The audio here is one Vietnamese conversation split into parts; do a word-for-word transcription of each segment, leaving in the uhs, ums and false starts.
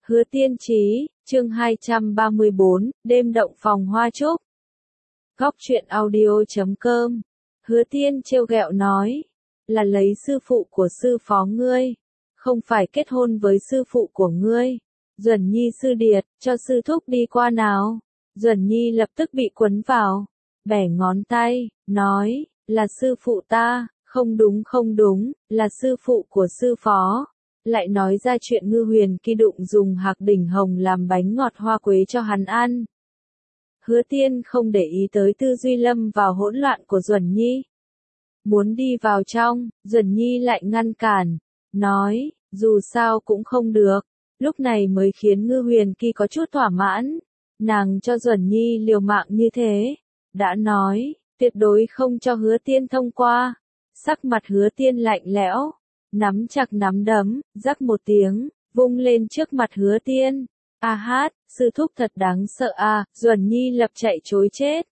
Hứa Tiên Chí, chương hai trăm ba mươi bốn, đêm động phòng hoa trúc. Góc truyện audio chấm com. Hứa Tiên trêu ghẹo nói, là lấy sư phụ của sư phó ngươi, không phải kết hôn với sư phụ của ngươi. Duẩn Nhi sư điệt, cho sư thúc đi qua nào. Duẩn Nhi lập tức bị quấn vào, bẻ ngón tay, nói, là sư phụ ta, không đúng không đúng, là sư phụ của sư phó. Lại nói ra chuyện Ngư Huyền Kỳ đụng dùng hạc đỉnh hồng làm bánh ngọt hoa quế cho hắn ăn. Hứa Tiên không để ý tới tư duy lâm vào hỗn loạn của Duẩn Nhi. Muốn đi vào trong, Duẩn Nhi lại ngăn cản, nói, dù sao cũng không được. Lúc này mới khiến Ngư Huyền Kỳ có chút thỏa mãn. Nàng cho Duẩn Nhi liều mạng như thế. Đã nói, tuyệt đối không cho Hứa Tiên thông qua. Sắc mặt Hứa Tiên lạnh lẽo. Nắm chặt nắm đấm, rắc một tiếng, vung lên trước mặt Hứa Tiên. A hát, sư thúc thật đáng sợ à, Duẩn Nhi lập chạy chối chết.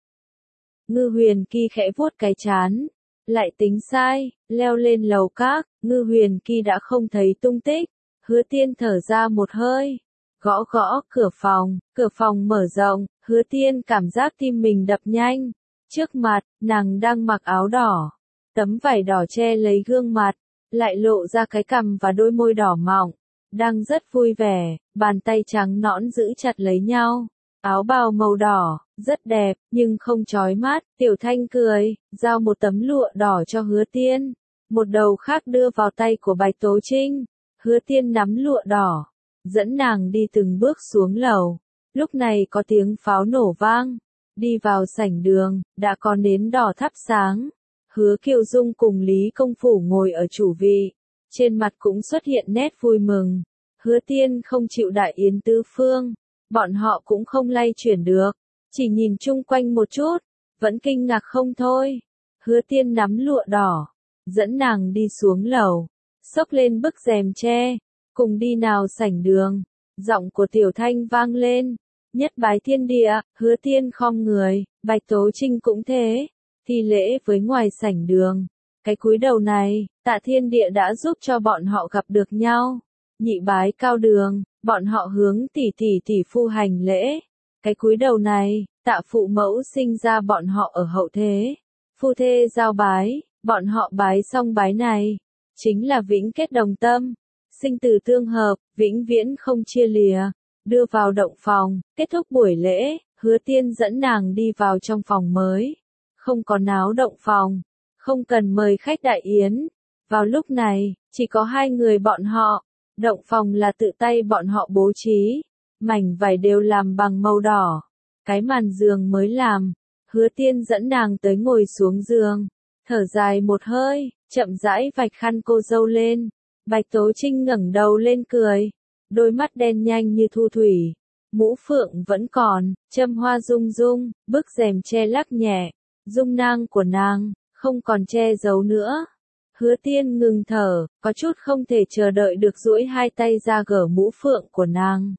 Ngư Huyền Kỳ khẽ vuốt cái trán, lại tính sai, leo lên lầu các, Ngư Huyền Kỳ đã không thấy tung tích. Hứa Tiên thở ra một hơi, gõ gõ cửa phòng, cửa phòng mở rộng, Hứa Tiên cảm giác tim mình đập nhanh. Trước mặt, nàng đang mặc áo đỏ, tấm vải đỏ che lấy gương mặt, lại lộ ra cái cằm và đôi môi đỏ mọng, đang rất vui vẻ, bàn tay trắng nõn giữ chặt lấy nhau. Áo bào màu đỏ, rất đẹp, nhưng không chói mắt. Tiểu Thanh cười, giao một tấm lụa đỏ cho Hứa Tiên, một đầu khác đưa vào tay của Bạch Tố Trinh. Hứa Tiên nắm lụa đỏ, dẫn nàng đi từng bước xuống lầu. Lúc này có tiếng pháo nổ vang, đi vào sảnh đường, đã có nến đỏ thắp sáng. Hứa Kiều Dung cùng Lý Công Phủ ngồi ở chủ vị, trên mặt cũng xuất hiện nét vui mừng. Hứa Tiên không chịu đại yến tứ phương, bọn họ cũng không lay chuyển được, chỉ nhìn chung quanh một chút, vẫn kinh ngạc không thôi. Hứa Tiên nắm lụa đỏ, dẫn nàng đi xuống lầu, xốc lên bức rèm tre, cùng đi nào sảnh đường. Giọng của Tiểu Thanh vang lên, nhất bái thiên địa. Hứa Tiên khom người, Bạch Tố Trinh cũng thế, thi lễ với ngoài sảnh đường. Cái cúi đầu này, tạ thiên địa đã giúp cho bọn họ gặp được nhau. Nhị bái cao đường, bọn họ hướng tỷ tỷ tỷ phu hành lễ. Cái cúi đầu này, tạ phụ mẫu sinh ra bọn họ ở hậu thế. Phu thê giao bái, bọn họ bái xong bái này, chính là vĩnh kết đồng tâm, sinh tử tương hợp, vĩnh viễn không chia lìa. Đưa vào động phòng, kết thúc buổi lễ, Hứa Tiên dẫn nàng đi vào trong phòng mới. Không có náo động phòng, không cần mời khách đại yến. Vào lúc này, chỉ có hai người bọn họ. Động phòng là tự tay bọn họ bố trí, mảnh vải đều làm bằng màu đỏ. Cái màn giường mới làm. Hứa Tiên dẫn nàng tới ngồi xuống giường, thở dài một hơi, chậm rãi vạch khăn cô dâu lên. Bạch Tố Trinh ngẩng đầu lên cười, đôi mắt đen nhanh như thu thủy, mũ phượng vẫn còn, châm hoa rung rung, bức rèm che lắc nhẹ, dung nang của nàng không còn che giấu nữa. Hứa Tiên ngừng thở, có chút không thể chờ đợi được duỗi hai tay ra gỡ mũ phượng của nàng.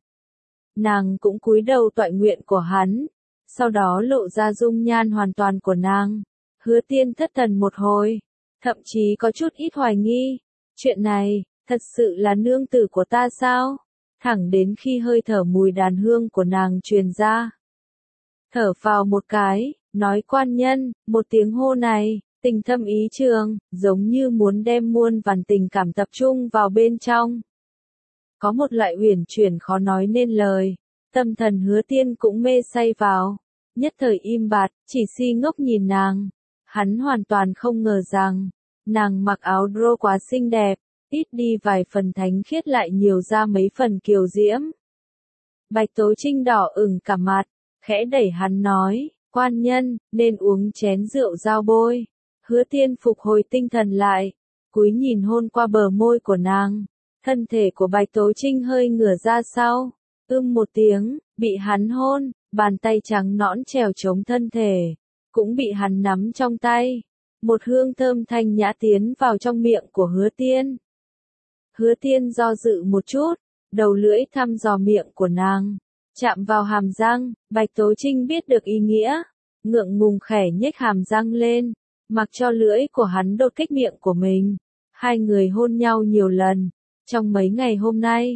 Nàng cũng cúi đầu toại nguyện của hắn, sau đó lộ ra dung nhan hoàn toàn của nàng. Hứa Tiên thất thần một hồi, thậm chí có chút ít hoài nghi. Chuyện này, thật sự là nương tử của ta sao? Thẳng đến khi hơi thở mùi đàn hương của nàng truyền ra. Thở vào một cái, nói quan nhân, một tiếng hô này, tình thâm ý trường, giống như muốn đem muôn vàn tình cảm tập trung vào bên trong. Có một loại huyền chuyển khó nói nên lời, tâm thần Hứa Tiên cũng mê say vào, nhất thời im bặt, chỉ si ngốc nhìn nàng. Hắn hoàn toàn không ngờ rằng, nàng mặc áo drô quá xinh đẹp, ít đi vài phần thánh khiết lại nhiều ra mấy phần kiều diễm. Bạch Tố Trinh đỏ ửng cả mặt, khẽ đẩy hắn nói, quan nhân, nên uống chén rượu giao bôi. Hứa Tiên phục hồi tinh thần lại, cúi nhìn hôn qua bờ môi của nàng. Thân thể của Bạch Tố Trinh hơi ngửa ra sau, ưm một tiếng, bị hắn hôn, bàn tay trắng nõn trèo chống thân thể, cũng bị hắn nắm trong tay. Một hương thơm thanh nhã tiến vào trong miệng của Hứa Tiên. Hứa Tiên do dự một chút, đầu lưỡi thăm dò miệng của nàng, chạm vào hàm răng. Bạch Tố Trinh biết được ý nghĩa, ngượng ngùng khẽ nhếch hàm răng lên, mặc cho lưỡi của hắn đột kích miệng của mình. Hai người hôn nhau nhiều lần, trong mấy ngày hôm nay,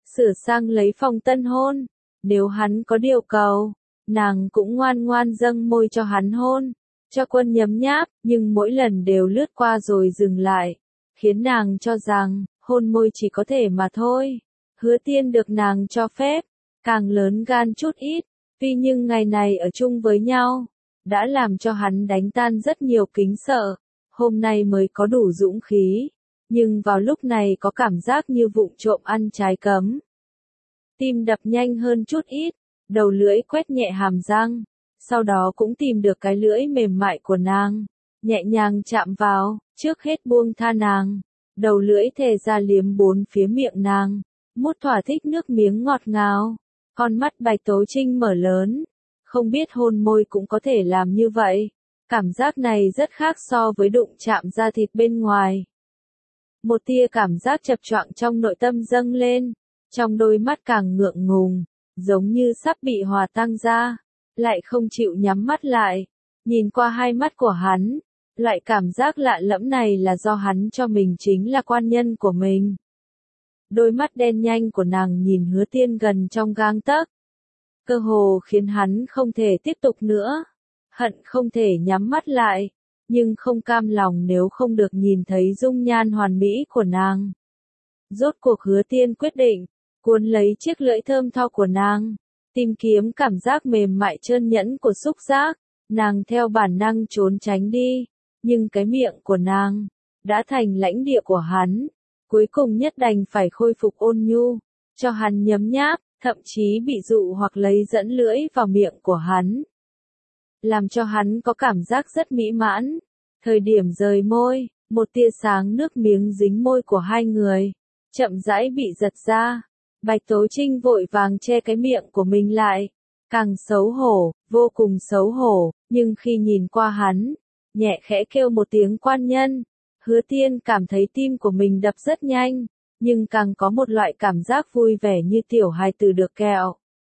sửa sang lấy phòng tân hôn. Nếu hắn có điều cầu, nàng cũng ngoan ngoan dâng môi cho hắn hôn, cho Quân nhấm nháp, nhưng mỗi lần đều lướt qua rồi dừng lại, khiến nàng cho rằng, hôn môi chỉ có thể mà thôi. Hứa Tiên được nàng cho phép, càng lớn gan chút ít, tuy nhưng ngày này ở chung với nhau, đã làm cho hắn đánh tan rất nhiều kính sợ, hôm nay mới có đủ dũng khí, nhưng vào lúc này có cảm giác như vụng trộm ăn trái cấm. Tim đập nhanh hơn chút ít, đầu lưỡi quét nhẹ hàm răng, sau đó cũng tìm được cái lưỡi mềm mại của nàng, nhẹ nhàng chạm vào, trước hết buông tha nàng, đầu lưỡi thè ra liếm bốn phía miệng nàng, mút thỏa thích nước miếng ngọt ngào, con mắt Bạch Tố Trinh mở lớn, không biết hôn môi cũng có thể làm như vậy, cảm giác này rất khác so với đụng chạm da thịt bên ngoài. Một tia cảm giác chập choạng trong nội tâm dâng lên, trong đôi mắt càng ngượng ngùng, giống như sắp bị hòa tan ra, lại không chịu nhắm mắt lại, nhìn qua hai mắt của hắn, loại cảm giác lạ lẫm này là do hắn cho mình chính là quan nhân của mình. Đôi mắt đen nhanh của nàng nhìn Hứa Tiên gần trong gang tấc, cơ hồ khiến hắn không thể tiếp tục nữa, hận không thể nhắm mắt lại, nhưng không cam lòng nếu không được nhìn thấy dung nhan hoàn mỹ của nàng. Rốt cuộc Hứa Tiên quyết định, cuốn lấy chiếc lưỡi thơm tho của nàng, tìm kiếm cảm giác mềm mại trơn nhẵn của xúc giác, nàng theo bản năng trốn tránh đi, nhưng cái miệng của nàng đã thành lãnh địa của hắn, cuối cùng nhất đành phải khôi phục ôn nhu, cho hắn nhấm nháp, thậm chí bị dụ hoặc lấy dẫn lưỡi vào miệng của hắn, làm cho hắn có cảm giác rất mỹ mãn. Thời điểm rời môi, một tia sáng nước miếng dính môi của hai người, chậm rãi bị giật ra. Bạch Tố Trinh vội vàng che cái miệng của mình lại, càng xấu hổ, vô cùng xấu hổ, nhưng khi nhìn qua hắn, nhẹ khẽ kêu một tiếng quan nhân, Hứa Tiên cảm thấy tim của mình đập rất nhanh, nhưng càng có một loại cảm giác vui vẻ như tiểu hài tử được kẹo.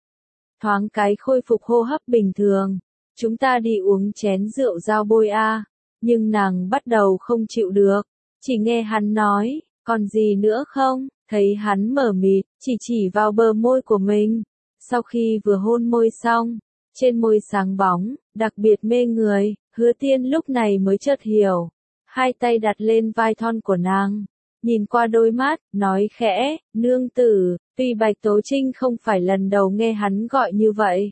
Thoáng cái khôi phục hô hấp bình thường, chúng ta đi uống chén rượu giao bôi a, nhưng nàng bắt đầu không chịu được, chỉ nghe hắn nói, còn gì nữa không? Thấy hắn mở mịt, chỉ chỉ vào bờ môi của mình. Sau khi vừa hôn môi xong, trên môi sáng bóng, đặc biệt mê người, Hứa Tiên lúc này mới chợt hiểu. Hai tay đặt lên vai thon của nàng, nhìn qua đôi mắt, nói khẽ, nương tử, tuy Bạch Tố Trinh không phải lần đầu nghe hắn gọi như vậy,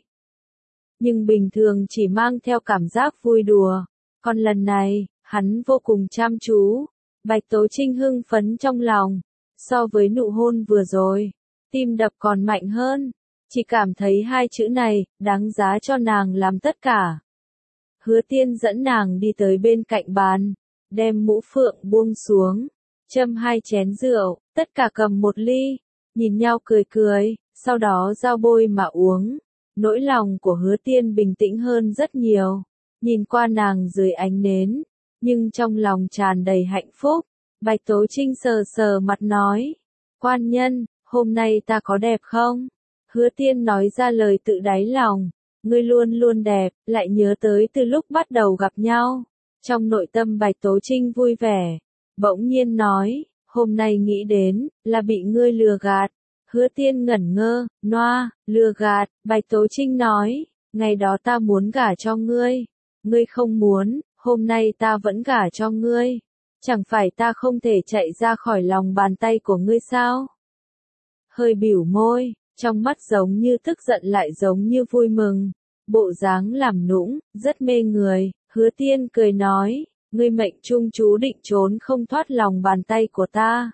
nhưng bình thường chỉ mang theo cảm giác vui đùa. Còn lần này, hắn vô cùng chăm chú. Bạch Tố Trinh hưng phấn trong lòng. So với nụ hôn vừa rồi, tim đập còn mạnh hơn, chỉ cảm thấy hai chữ này, đáng giá cho nàng làm tất cả. Hứa Tiên dẫn nàng đi tới bên cạnh bàn, đem mũ phượng buông xuống, châm hai chén rượu, tất cả cầm một ly, nhìn nhau cười cười, sau đó giao bôi mà uống. Nỗi lòng của Hứa Tiên bình tĩnh hơn rất nhiều, nhìn qua nàng dưới ánh nến, nhưng trong lòng tràn đầy hạnh phúc. Bạch Tố Trinh sờ sờ mặt nói, quan nhân, hôm nay ta có đẹp không? Hứa Tiên nói ra lời tự đáy lòng, ngươi luôn luôn đẹp, lại nhớ tới từ lúc bắt đầu gặp nhau. Trong nội tâm Bạch Tố Trinh vui vẻ, bỗng nhiên nói, hôm nay nghĩ đến, là bị ngươi lừa gạt. Hứa Tiên ngẩn ngơ, noa, lừa gạt, Bạch Tố Trinh nói, ngày đó ta muốn gả cho ngươi, ngươi không muốn, hôm nay ta vẫn gả cho ngươi. Chẳng phải ta không thể chạy ra khỏi lòng bàn tay của ngươi sao? Hơi bĩu môi, trong mắt giống như tức giận lại giống như vui mừng, bộ dáng làm nũng, rất mê người. Hứa Tiên cười nói, ngươi mệnh trung chú định trốn không thoát lòng bàn tay của ta.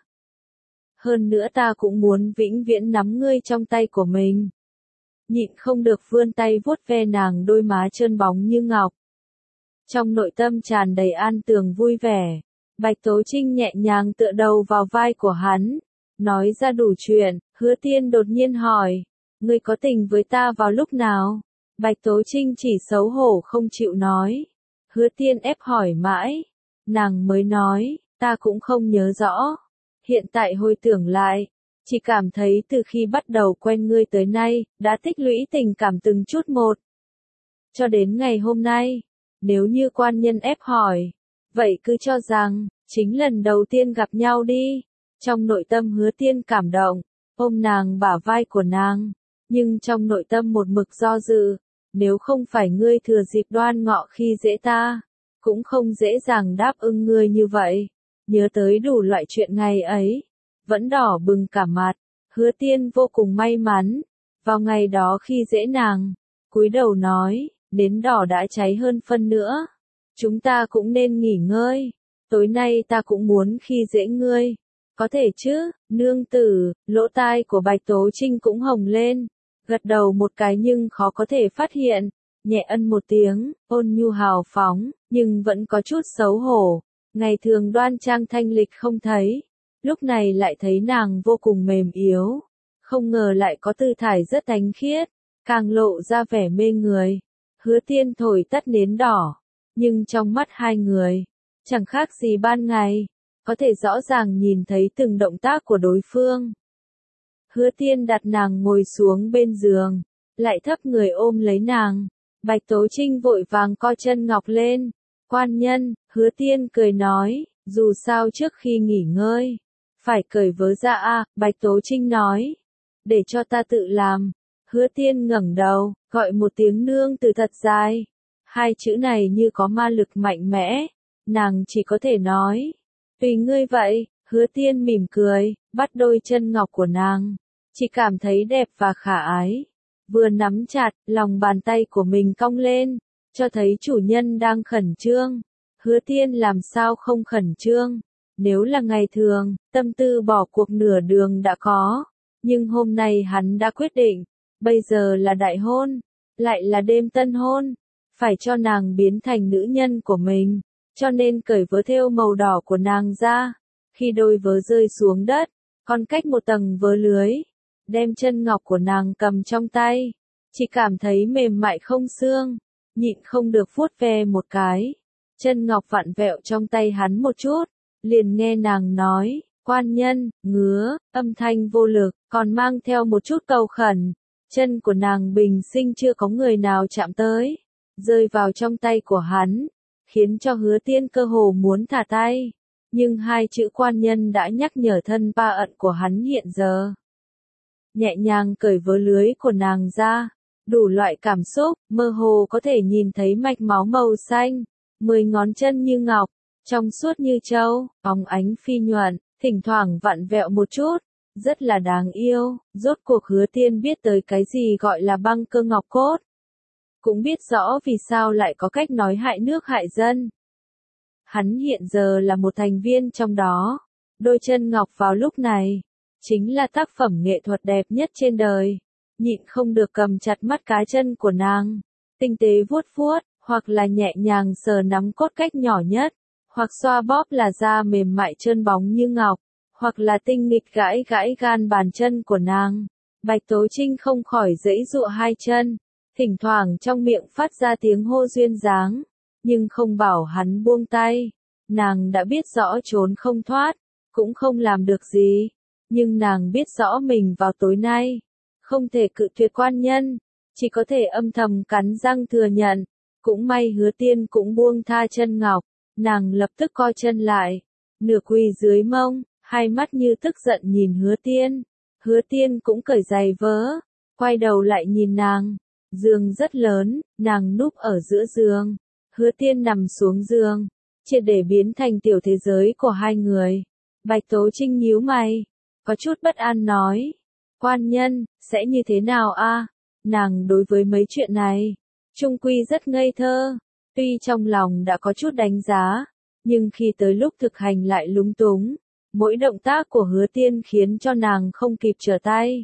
Hơn nữa ta cũng muốn vĩnh viễn nắm ngươi trong tay của mình. Nhịn không được vươn tay vuốt ve nàng đôi má trơn bóng như ngọc. Trong nội tâm tràn đầy an tường vui vẻ. Bạch Tố Trinh nhẹ nhàng tựa đầu vào vai của hắn, nói ra đủ chuyện. Hứa Tiên đột nhiên hỏi, ngươi có tình với ta vào lúc nào? Bạch Tố Trinh chỉ xấu hổ không chịu nói. Hứa Tiên ép hỏi mãi, nàng mới nói, ta cũng không nhớ rõ. Hiện tại hồi tưởng lại, chỉ cảm thấy từ khi bắt đầu quen ngươi tới nay, đã tích lũy tình cảm từng chút một. Cho đến ngày hôm nay, nếu như quan nhân ép hỏi, vậy cứ cho rằng, chính lần đầu tiên gặp nhau đi. Trong nội tâm Hứa Tiên cảm động, ôm nàng bả vai của nàng, nhưng trong nội tâm một mực do dự, nếu không phải ngươi thừa dịp Đoan Ngọ khi dễ ta, cũng không dễ dàng đáp ứng ngươi như vậy. Nhớ tới đủ loại chuyện ngày ấy, vẫn đỏ bừng cả mặt, Hứa Tiên vô cùng may mắn, vào ngày đó khi dễ nàng, cúi đầu nói, nến đỏ đã cháy hơn phân nữa, chúng ta cũng nên nghỉ ngơi, tối nay ta cũng muốn khi dễ ngươi, có thể chứ, nương tử, lỗ tai của Bạch Tố Trinh cũng hồng lên, gật đầu một cái nhưng khó có thể phát hiện, nhẹ ân một tiếng, ôn nhu hào phóng, nhưng vẫn có chút xấu hổ, ngày thường đoan trang thanh lịch không thấy, lúc này lại thấy nàng vô cùng mềm yếu, không ngờ lại có tư thải rất thánh khiết, càng lộ ra vẻ mê người. Hứa Tiên thổi tắt nến đỏ, nhưng trong mắt hai người, chẳng khác gì ban ngày, có thể rõ ràng nhìn thấy từng động tác của đối phương. Hứa Tiên đặt nàng ngồi xuống bên giường, lại thấp người ôm lấy nàng, Bạch Tố Trinh vội vàng co chân ngọc lên, quan nhân, Hứa Tiên cười nói, dù sao trước khi nghỉ ngơi, phải cởi vớ ra a, Bạch Tố Trinh nói, để cho ta tự làm. Hứa Tiên ngẩng đầu, gọi một tiếng nương từ thật dài. Hai chữ này như có ma lực mạnh mẽ, nàng chỉ có thể nói, tùy ngươi vậy. Hứa Tiên mỉm cười, bắt đôi chân ngọc của nàng, chỉ cảm thấy đẹp và khả ái. Vừa nắm chặt, lòng bàn tay của mình cong lên, cho thấy chủ nhân đang khẩn trương. Hứa Tiên làm sao không khẩn trương, nếu là ngày thường, tâm tư bỏ cuộc nửa đường đã có, nhưng hôm nay hắn đã quyết định. Bây giờ là đại hôn, lại là đêm tân hôn, phải cho nàng biến thành nữ nhân của mình, cho nên cởi vớ thêu màu đỏ của nàng ra. Khi đôi vớ rơi xuống đất, còn cách một tầng vớ lưới, đem chân ngọc của nàng cầm trong tay, chỉ cảm thấy mềm mại không xương, nhịn không được vuốt ve một cái. Chân ngọc vặn vẹo trong tay hắn một chút, liền nghe nàng nói, quan nhân, ngứa, âm thanh vô lực, còn mang theo một chút cầu khẩn. Chân của nàng bình sinh chưa có người nào chạm tới, rơi vào trong tay của hắn, khiến cho Hứa Tiên cơ hồ muốn thả tay. Nhưng hai chữ quan nhân đã nhắc nhở thân ba ận của hắn hiện giờ. Nhẹ nhàng cởi vớ lưới của nàng ra, đủ loại cảm xúc, mơ hồ có thể nhìn thấy mạch máu màu xanh, mười ngón chân như ngọc, trong suốt như châu, óng ánh phi nhuận, thỉnh thoảng vặn vẹo một chút. Rất là đáng yêu, rốt cuộc Hứa Tiên biết tới cái gì gọi là băng cơ ngọc cốt. Cũng biết rõ vì sao lại có cách nói hại nước hại dân. Hắn hiện giờ là một thành viên trong đó. Đôi chân ngọc vào lúc này, chính là tác phẩm nghệ thuật đẹp nhất trên đời. Nhịn không được cầm chặt mắt cá chân của nàng, tinh tế vuốt vuốt, hoặc là nhẹ nhàng sờ nắm cốt cách nhỏ nhất, hoặc xoa bóp là da mềm mại trơn bóng như ngọc, hoặc là tinh nghịch gãi gãi gan bàn chân của nàng. Bạch Tố Trinh không khỏi giãy giụa hai chân, thỉnh thoảng trong miệng phát ra tiếng hô duyên dáng, nhưng không bảo hắn buông tay. Nàng đã biết rõ trốn không thoát, cũng không làm được gì, nhưng nàng biết rõ mình vào tối nay, không thể cự tuyệt quan nhân, chỉ có thể âm thầm cắn răng thừa nhận. Cũng may Hứa Tiên cũng buông tha chân ngọc, nàng lập tức co chân lại, nửa quỳ dưới mông, hai mắt như tức giận nhìn Hứa Tiên. Hứa Tiên cũng cởi giày vớ, quay đầu lại nhìn nàng. Giường rất lớn, nàng núp ở giữa giường. Hứa Tiên nằm xuống giường, triệt để biến thành tiểu thế giới của hai người. Bạch Tố Trinh nhíu mày, có chút bất an nói, quan nhân, sẽ như thế nào a? Nàng đối với mấy chuyện này, chung quy rất ngây thơ, tuy trong lòng đã có chút đánh giá, nhưng khi tới lúc thực hành lại lúng túng. Mỗi động tác của Hứa Tiên khiến cho nàng không kịp trở tay.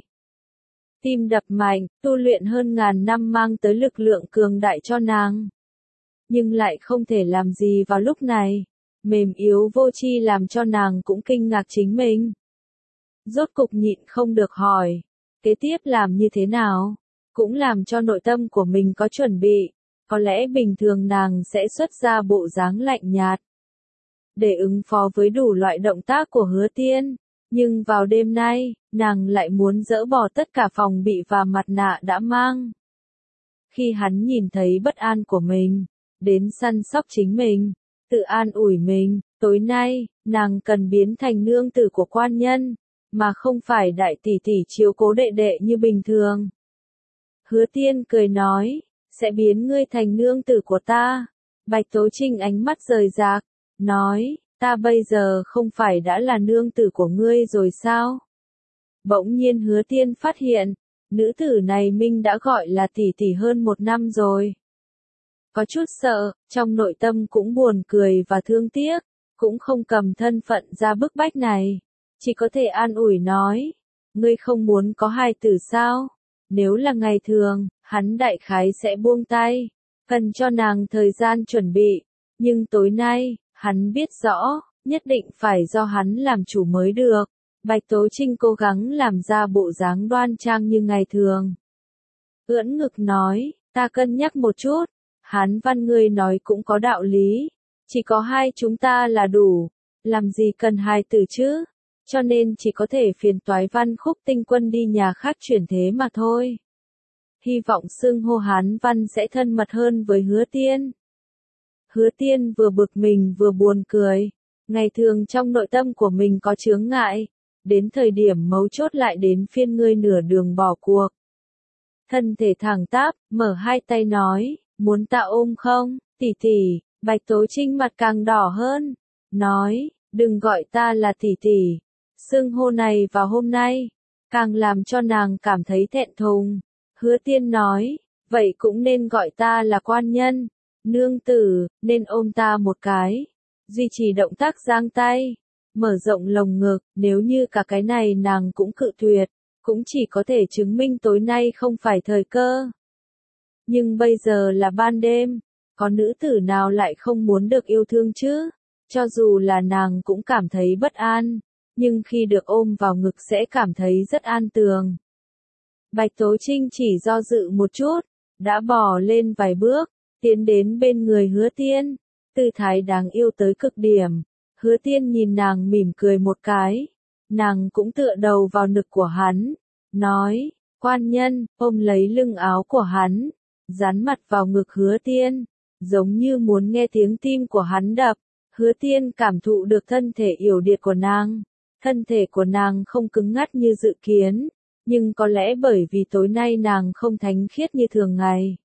Tim đập mạnh, tu luyện hơn ngàn năm mang tới lực lượng cường đại cho nàng. Nhưng lại không thể làm gì vào lúc này. Mềm yếu vô tri làm cho nàng cũng kinh ngạc chính mình. Rốt cục nhịn không được hỏi, kế tiếp làm như thế nào? Cũng làm cho nội tâm của mình có chuẩn bị. Có lẽ bình thường nàng sẽ xuất ra bộ dáng lạnh nhạt, để ứng phó với đủ loại động tác của Hứa Tiên. Nhưng vào đêm nay, nàng lại muốn dỡ bỏ tất cả phòng bị và mặt nạ đã mang. Khi hắn nhìn thấy bất an của mình, đến săn sóc chính mình, tự an ủi mình, tối nay, nàng cần biến thành nương tử của quan nhân. mà không phải đại tỷ tỷ chiếu cố đệ đệ như bình thường. Hứa Tiên cười nói, sẽ biến ngươi thành nương tử của ta. Bạch Tố Trinh ánh mắt rời rạc, nói, ta bây giờ không phải đã là nương tử của ngươi rồi sao? Bỗng nhiên Hứa Tiên phát hiện, nữ tử này Minh đã gọi là tỷ tỷ hơn một năm rồi. Có chút sợ, trong nội tâm cũng buồn cười và thương tiếc, cũng không cầm thân phận ra bức bách này. Chỉ có thể an ủi nói, ngươi không muốn có hài tử sao? Nếu là ngày thường, hắn đại khái sẽ buông tay, cần cho nàng thời gian chuẩn bị. Nhưng tối nay, hắn biết rõ, nhất định phải do hắn làm chủ mới được. Bạch Tố Trinh cố gắng làm ra bộ dáng đoan trang như ngày thường. Ưỡn ngực nói, ta cân nhắc một chút, Hán Văn ngươi nói cũng có đạo lý, chỉ có hai chúng ta là đủ, làm gì cần hai tử chứ, cho nên chỉ có thể phiền toái Văn Khúc Tinh Quân đi nhà khác chuyển thế mà thôi. Hy vọng xưng hô Hán Văn sẽ thân mật hơn với Hứa Tiên. Hứa Tiên vừa bực mình vừa buồn cười, ngày thường trong nội tâm của mình có chướng ngại, đến thời điểm mấu chốt lại đến phiên ngươi nửa đường bỏ cuộc. Thân thể thẳng tắp, mở hai tay nói, muốn ta ôm không, tỷ tỷ. Bạch Tố Trinh mặt càng đỏ hơn, nói, đừng gọi ta là tỷ tỷ. Xưng hô này vào hôm nay, càng làm cho nàng cảm thấy thẹn thùng. Hứa Tiên nói, vậy cũng nên gọi ta là quan nhân, nương tử, nên ôm ta một cái. Duy trì động tác giang tay, mở rộng lồng ngực, nếu như cả cái này nàng cũng cự tuyệt, cũng chỉ có thể chứng minh tối nay không phải thời cơ. Nhưng bây giờ là ban đêm, có nữ tử nào lại không muốn được yêu thương chứ? Cho dù là nàng cũng cảm thấy bất an, nhưng khi được ôm vào ngực sẽ cảm thấy rất an tường. Bạch Tố Trinh chỉ do dự một chút, đã bò lên vài bước, tiến đến bên người Hứa Tiên, tư thái đáng yêu tới cực điểm. Hứa Tiên nhìn nàng mỉm cười một cái, nàng cũng tựa đầu vào ngực của hắn, nói, quan nhân, ôm lấy lưng áo của hắn, dán mặt vào ngực Hứa Tiên, giống như muốn nghe tiếng tim của hắn đập. Hứa Tiên cảm thụ được thân thể yểu điệt của nàng, thân thể của nàng không cứng ngắc như dự kiến, nhưng có lẽ bởi vì tối nay nàng không thánh khiết như thường ngày.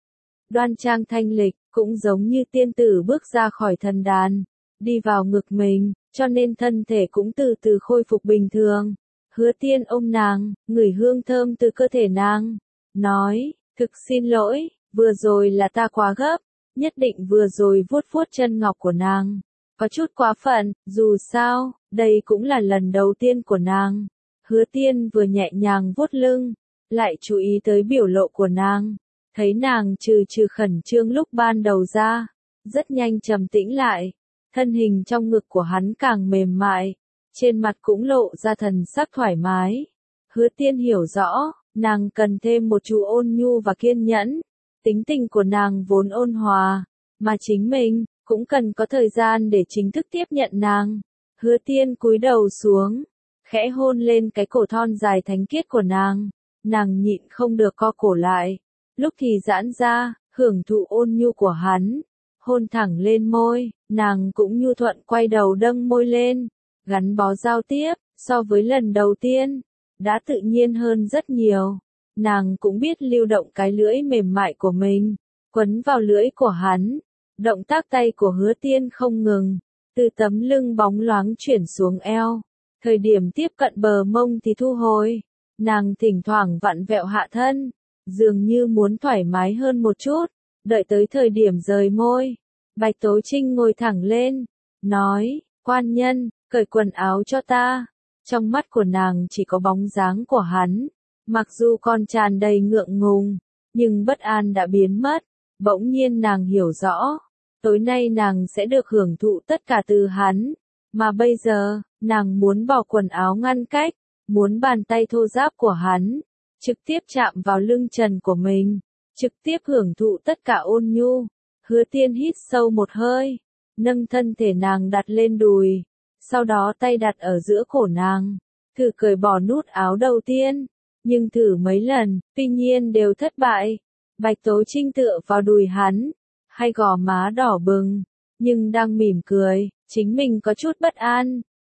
Đoan trang thanh lịch, cũng giống như tiên tử bước ra khỏi thần đàn, đi vào ngực mình, cho nên thân thể cũng từ từ khôi phục bình thường. Hứa Tiên ôm nàng, ngửi hương thơm từ cơ thể nàng, nói, thực xin lỗi, vừa rồi là ta quá gấp, nhất định vừa rồi vuốt vuốt chân ngọc của nàng, có chút quá phận, dù sao, đây cũng là lần đầu tiên của nàng. Hứa Tiên vừa nhẹ nhàng vuốt lưng, lại chú ý tới biểu lộ của nàng, thấy nàng trừ trừ khẩn trương lúc ban đầu ra, rất nhanh trầm tĩnh lại, thân hình trong ngực của hắn càng mềm mại, trên mặt cũng lộ ra thần sắc thoải mái. Hứa Tiên hiểu rõ, nàng cần thêm một chút ôn nhu và kiên nhẫn, tính tình của nàng vốn ôn hòa, mà chính mình cũng cần có thời gian để chính thức tiếp nhận nàng. Hứa Tiên cúi đầu xuống, khẽ hôn lên cái cổ thon dài thánh khiết của nàng, nàng nhịn không được co cổ lại, lúc thì giãn ra, hưởng thụ ôn nhu của hắn, hôn thẳng lên môi, nàng cũng nhu thuận quay đầu đâng môi lên, gắn bó giao tiếp, so với lần đầu tiên, đã tự nhiên hơn rất nhiều. Nàng cũng biết lưu động cái lưỡi mềm mại của mình, quấn vào lưỡi của hắn, động tác tay của Hứa Tiên không ngừng, từ tấm lưng bóng loáng chuyển xuống eo, thời điểm tiếp cận bờ mông thì thu hồi, nàng thỉnh thoảng vặn vẹo hạ thân, dường như muốn thoải mái hơn một chút, đợi tới thời điểm rời môi. Bạch Tố Trinh ngồi thẳng lên, nói, quan nhân, cởi quần áo cho ta. Trong mắt của nàng chỉ có bóng dáng của hắn, mặc dù còn tràn đầy ngượng ngùng, nhưng bất an đã biến mất. Bỗng nhiên nàng hiểu rõ, tối nay nàng sẽ được hưởng thụ tất cả từ hắn, mà bây giờ, nàng muốn bỏ quần áo ngăn cách, muốn bàn tay thô ráp của hắn, trực tiếp chạm vào lưng trần của mình, trực tiếp hưởng thụ tất cả ôn nhu. Hứa Tiên hít sâu một hơi, nâng thân thể nàng đặt lên đùi, sau đó tay đặt ở giữa cổ nàng, thử cởi bỏ nút áo đầu tiên, nhưng thử mấy lần, tuy nhiên đều thất bại. Bạch Tố Trinh tựa vào đùi hắn, hai gò má đỏ bừng, nhưng đang mỉm cười, chính mình có chút bất an,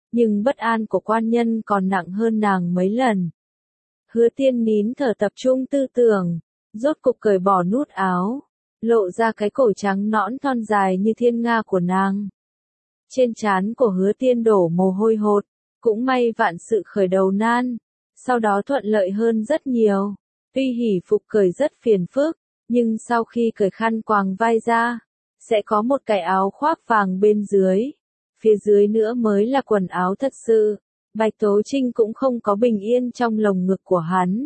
nhưng bất an của quan nhân còn nặng hơn nàng mấy lần. Hứa Tiên nín thở tập trung tư tưởng, rốt cục cởi bỏ nút áo, lộ ra cái cổ trắng nõn thon dài như thiên nga của nàng. Trên trán của Hứa Tiên đổ mồ hôi hột, cũng may vạn sự khởi đầu nan, sau đó thuận lợi hơn rất nhiều. Tuy hỉ phục cởi rất phiền phức, nhưng sau khi cởi khăn quàng vai ra, sẽ có một cái áo khoác vàng bên dưới. Phía dưới nữa mới là quần áo thật sự. Bạch Tố Trinh cũng không có bình yên trong lồng ngực của hắn.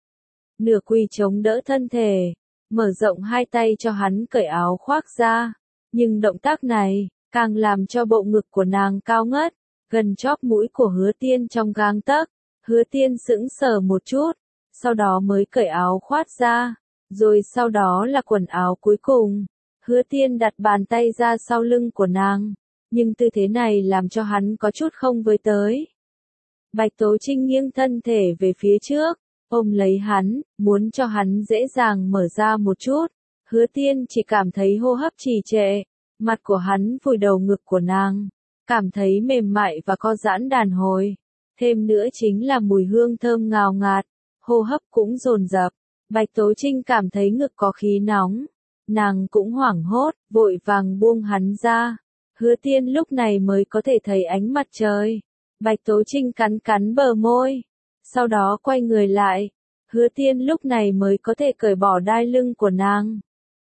Nửa quỳ chống đỡ thân thể, mở rộng hai tay cho hắn cởi áo khoác ra. Nhưng động tác này, càng làm cho bộ ngực của nàng cao ngất, gần chóp mũi của Hứa Tiên trong gang tấc. Hứa Tiên sững sờ một chút, sau đó mới cởi áo khoác ra, rồi sau đó là quần áo cuối cùng. Hứa Tiên đặt bàn tay ra sau lưng của nàng, nhưng tư thế này làm cho hắn có chút không với tới. Bạch Tố Trinh nghiêng thân thể về phía trước, ôm lấy hắn, muốn cho hắn dễ dàng mở ra một chút. Hứa Tiên chỉ cảm thấy hô hấp trì trệ, mặt của hắn vùi đầu ngực của nàng, cảm thấy mềm mại và co giãn đàn hồi. Thêm nữa chính là mùi hương thơm ngào ngạt, hô hấp cũng dồn dập. Bạch Tố Trinh cảm thấy ngực có khí nóng, nàng cũng hoảng hốt, vội vàng buông hắn ra. Hứa Tiên lúc này mới có thể thấy ánh mặt trời. Bạch Tố Trinh cắn cắn bờ môi, sau đó quay người lại. Hứa Tiên lúc này mới có thể cởi bỏ đai lưng của nàng.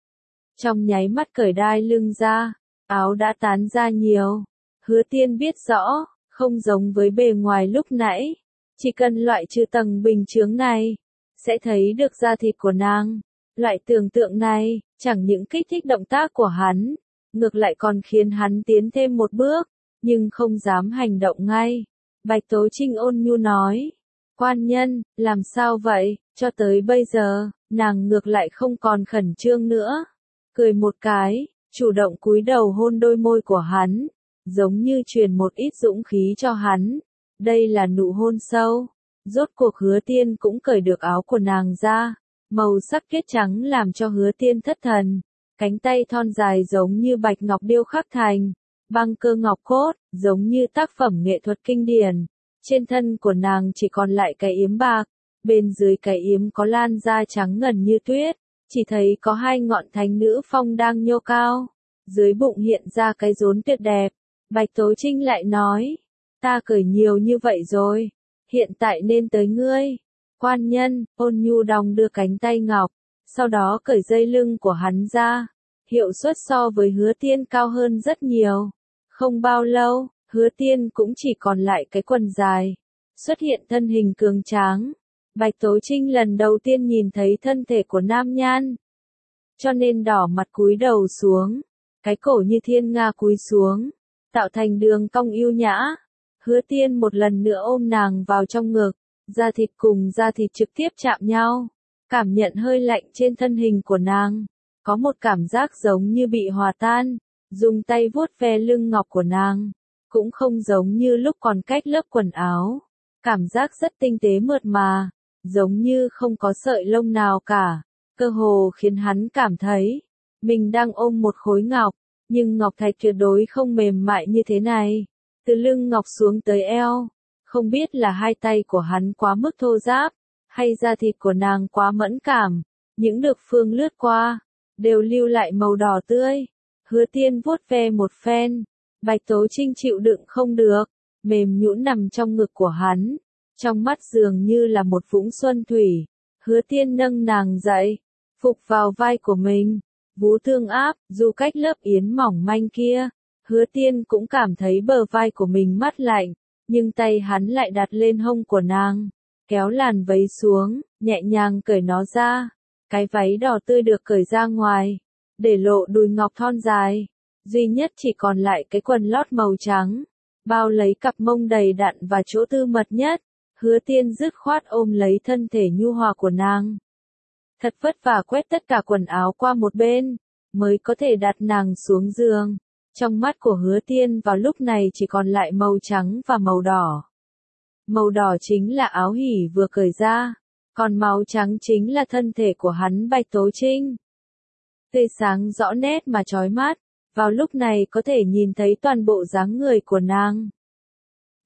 Trong nháy mắt cởi đai lưng ra, áo đã tán ra nhiều. Hứa Tiên biết rõ, không giống với bề ngoài lúc nãy, chỉ cần loại trừ tầng bình chướng này, sẽ thấy được da thịt của nàng. Loại tưởng tượng này, chẳng những kích thích động tác của hắn, ngược lại còn khiến hắn tiến thêm một bước, nhưng không dám hành động ngay. Bạch Tố Trinh ôn nhu nói, quan nhân, làm sao vậy, cho tới bây giờ, nàng ngược lại không còn khẩn trương nữa. Cười một cái, chủ động cúi đầu hôn đôi môi của hắn, giống như truyền một ít dũng khí cho hắn. Đây là nụ hôn sâu. Rốt cuộc Hứa Tiên cũng cởi được áo của nàng ra, màu sắc kết trắng làm cho Hứa Tiên thất thần. Cánh tay thon dài giống như bạch ngọc điêu khắc thành, băng cơ ngọc cốt, giống như tác phẩm nghệ thuật kinh điển. Trên thân của nàng chỉ còn lại cái yếm bạc, bên dưới cái yếm có lan da trắng ngần như tuyết, chỉ thấy có hai ngọn thánh nữ phong đang nhô cao, dưới bụng hiện ra cái rốn tuyệt đẹp. Bạch Tố Trinh lại nói, ta cởi nhiều như vậy rồi, hiện tại nên tới ngươi. Quan nhân, ôn nhu đong đưa cánh tay ngọc, sau đó cởi dây lưng của hắn ra. Hiệu suất so với Hứa Tiên cao hơn rất nhiều. Không bao lâu, Hứa Tiên cũng chỉ còn lại cái quần dài, xuất hiện thân hình cường tráng. Bạch Tố Trinh lần đầu tiên nhìn thấy thân thể của nam nhan, cho nên đỏ mặt cúi đầu xuống, cái cổ như thiên nga cúi xuống, tạo thành đường cong yêu nhã. Hứa Tiên một lần nữa ôm nàng vào trong ngực, da thịt cùng da thịt trực tiếp chạm nhau, cảm nhận hơi lạnh trên thân hình của nàng, có một cảm giác giống như bị hòa tan. Dùng tay vuốt ve lưng ngọc của nàng, cũng không giống như lúc còn cách lớp quần áo, cảm giác rất tinh tế mượt mà, giống như không có sợi lông nào cả, cơ hồ khiến hắn cảm thấy mình đang ôm một khối ngọc, nhưng ngọc thạch tuyệt đối không mềm mại như thế này. Từ lưng ngọc xuống tới eo, không biết là hai tay của hắn quá mức thô ráp, hay da thịt của nàng quá mẫn cảm, những được phương lướt qua, đều lưu lại màu đỏ tươi. Hứa Tiên vuốt ve một phen, Bạch Tố Trinh chịu đựng không được, mềm nhũn nằm trong ngực của hắn, trong mắt dường như là một vũng xuân thủy. Hứa Tiên nâng nàng dậy, phục vào vai của mình, vú thương áp, dù cách lớp yến mỏng manh kia. Hứa Tiên cũng cảm thấy bờ vai của mình mát lạnh, nhưng tay hắn lại đặt lên hông của nàng, kéo làn váy xuống, nhẹ nhàng cởi nó ra. Cái váy đỏ tươi được cởi ra ngoài, để lộ đùi ngọc thon dài, duy nhất chỉ còn lại cái quần lót màu trắng, bao lấy cặp mông đầy đặn và chỗ tư mật nhất. Hứa Tiên dứt khoát ôm lấy thân thể nhu hòa của nàng, thật vất vả quét tất cả quần áo qua một bên, mới có thể đặt nàng xuống giường. Trong mắt của Hứa Tiên vào lúc này chỉ còn lại màu trắng và màu đỏ. Màu đỏ chính là áo hỉ vừa cởi ra, còn màu trắng chính là thân thể của hắn Bạch Tố Trinh. Tươi sáng rõ nét mà chói mắt, vào lúc này có thể nhìn thấy toàn bộ dáng người của nàng.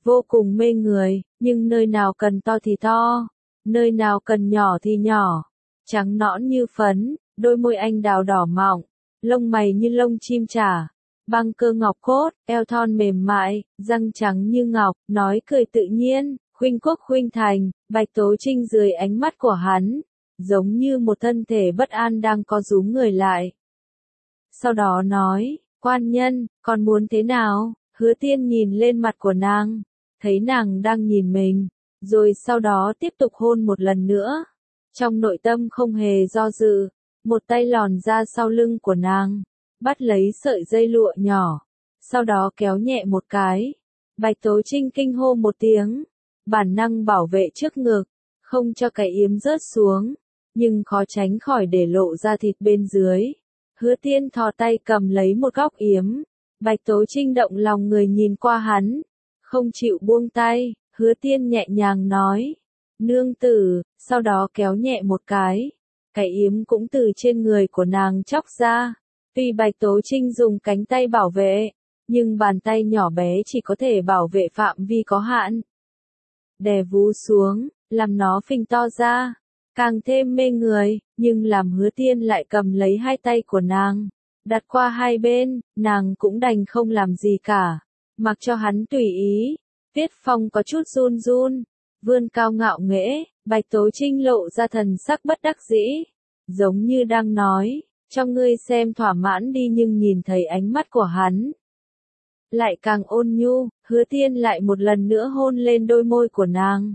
vô cùng mê người, nhưng nơi nào cần to thì to, nơi nào cần nhỏ thì nhỏ, trắng nõn như phấn, đôi môi anh đào đỏ mọng, lông mày như lông chim trả, băng cơ ngọc cốt, eo thon mềm mại, răng trắng như ngọc, nói cười tự nhiên, khuynh quốc khuynh thành, Bạch Tố Trinh dưới ánh mắt của hắn, giống như một thân thể bất an đang co rúm người lại. Sau đó nói, quan nhân, còn muốn thế nào? Hứa Tiên nhìn lên mặt của nàng, thấy nàng đang nhìn mình, rồi sau đó tiếp tục hôn một lần nữa. Trong nội tâm không hề do dự, một tay lòn ra sau lưng của nàng, bắt lấy sợi dây lụa nhỏ, sau đó kéo nhẹ một cái. Bạch Tố Trinh kinh hô một tiếng, bản năng bảo vệ trước ngực, không cho cái yếm rớt xuống, nhưng khó tránh khỏi để lộ ra thịt bên dưới. Hứa Tiên thò tay cầm lấy một góc yếm, Bạch Tố Trinh động lòng người nhìn qua hắn, không chịu buông tay, Hứa Tiên nhẹ nhàng nói, nương tử, sau đó kéo nhẹ một cái, cái yếm cũng từ trên người của nàng chóc ra. Tuy Bạch Tố Trinh dùng cánh tay bảo vệ, nhưng bàn tay nhỏ bé chỉ có thể bảo vệ phạm vi có hạn. Đè vú xuống, làm nó phình to ra, càng thêm mê người, nhưng làm Hứa Tiên lại cầm lấy hai tay của nàng, đặt qua hai bên, nàng cũng đành không làm gì cả, mặc cho hắn tùy ý. Tiết Phong có chút run run, vươn cao ngạo nghễ, Bạch Tố Trinh lộ ra thần sắc bất đắc dĩ, giống như đang nói, cho ngươi xem thỏa mãn đi, nhưng nhìn thấy ánh mắt của hắn lại càng ôn nhu. Hứa Tiên lại một lần nữa hôn lên đôi môi của nàng,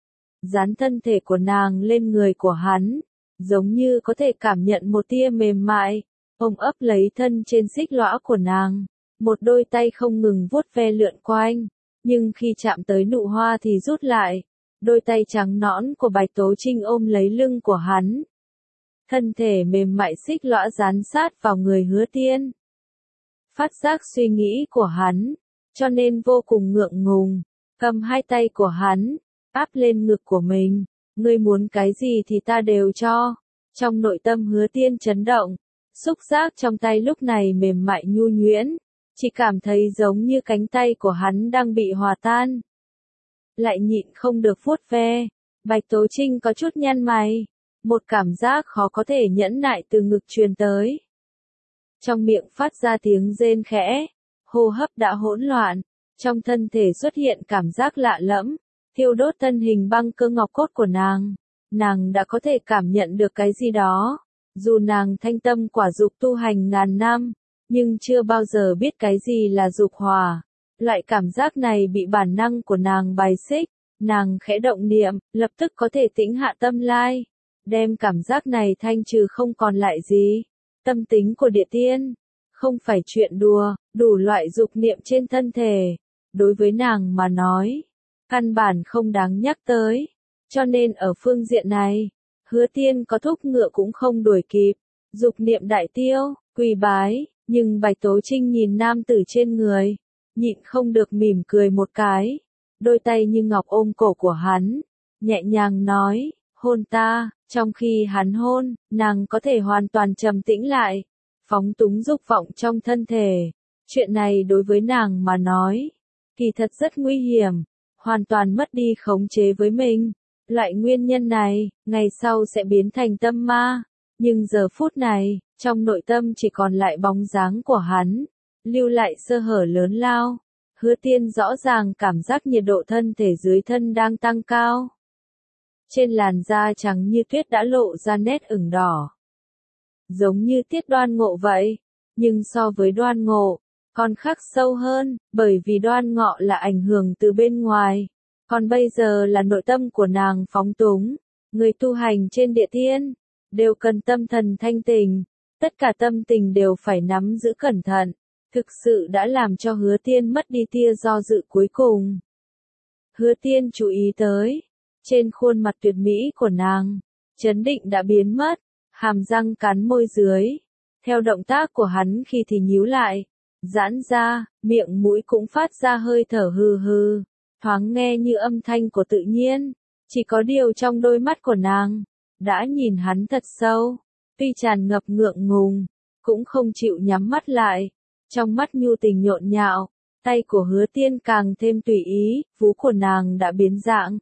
dán thân thể của nàng lên người của hắn, giống như có thể cảm nhận một tia mềm mại, ôm ấp lấy thân trên xích lõa của nàng, một đôi tay không ngừng vuốt ve lượn quanh, nhưng khi chạm tới nụ hoa thì rút lại, đôi tay trắng nõn của Bạch Tố Trinh ôm lấy lưng của hắn. Thân thể mềm mại xích lõa dán sát vào người Hứa Tiên. Phát giác suy nghĩ của hắn, cho nên vô cùng ngượng ngùng, cầm hai tay của hắn, áp lên ngực của mình, ngươi muốn cái gì thì ta đều cho. Trong nội tâm Hứa Tiên chấn động, xúc giác trong tay lúc này mềm mại nhu nhuyễn, chỉ cảm thấy giống như cánh tay của hắn đang bị hòa tan. Lại nhịn không được vuốt ve, Bạch Tố Trinh có chút nhăn mày, một cảm giác khó có thể nhẫn nại từ ngực truyền tới. Trong miệng phát ra tiếng rên khẽ, hô hấp đã hỗn loạn, trong thân thể xuất hiện cảm giác lạ lẫm, thiêu đốt thân hình băng cơ ngọc cốt của nàng. Nàng đã có thể cảm nhận được cái gì đó, dù nàng thanh tâm quả dục tu hành ngàn năm, nhưng chưa bao giờ biết cái gì là dục hỏa. Loại cảm giác này bị bản năng của nàng bài xích, nàng khẽ động niệm, lập tức có thể tĩnh hạ tâm lai, đem cảm giác này thanh trừ không còn lại gì. Tâm tính của địa tiên, không phải chuyện đùa, đủ loại dục niệm trên thân thể, đối với nàng mà nói, căn bản không đáng nhắc tới, cho nên ở phương diện này, Hứa Tiên có thúc ngựa cũng không đuổi kịp, dục niệm đại tiêu, quỳ bái, nhưng Bạch Tố Trinh nhìn nam tử trên người, nhịn không được mỉm cười một cái, đôi tay như ngọc ôm cổ của hắn, nhẹ nhàng nói, hôn ta. Trong khi hắn hôn, nàng có thể hoàn toàn trầm tĩnh lại, phóng túng dục vọng trong thân thể. Chuyện này đối với nàng mà nói, kỳ thật rất nguy hiểm, hoàn toàn mất đi khống chế với mình. Loại nguyên nhân này, ngày sau sẽ biến thành tâm ma, nhưng giờ phút này, trong nội tâm chỉ còn lại bóng dáng của hắn, lưu lại sơ hở lớn lao. Hứa Tiên rõ ràng cảm giác nhiệt độ thân thể dưới thân đang tăng cao. Trên làn da trắng như tuyết đã lộ ra nét ửng đỏ. Giống như Tiết Đoan Ngộ vậy, nhưng so với Đoan Ngộ, còn khắc sâu hơn, bởi vì Đoan Ngọ là ảnh hưởng từ bên ngoài, còn bây giờ là nội tâm của nàng phóng túng. Người tu hành trên địa tiên, đều cần tâm thần thanh tình, tất cả tâm tình đều phải nắm giữ cẩn thận, thực sự đã làm cho Hứa Tiên mất đi tia do dự cuối cùng. Hứa Tiên chú ý tới, trên khuôn mặt tuyệt mỹ của nàng, chấn định đã biến mất, hàm răng cắn môi dưới. Theo động tác của hắn khi thì nhíu lại, giãn ra, miệng mũi cũng phát ra hơi thở hừ hừ, thoáng nghe như âm thanh của tự nhiên. Chỉ có điều trong đôi mắt của nàng, đã nhìn hắn thật sâu, tuy tràn ngập ngượng ngùng, cũng không chịu nhắm mắt lại. Trong mắt nhu tình nhộn nhạo, Tay của Hứa Tiên càng thêm tùy ý, vú của nàng đã biến dạng.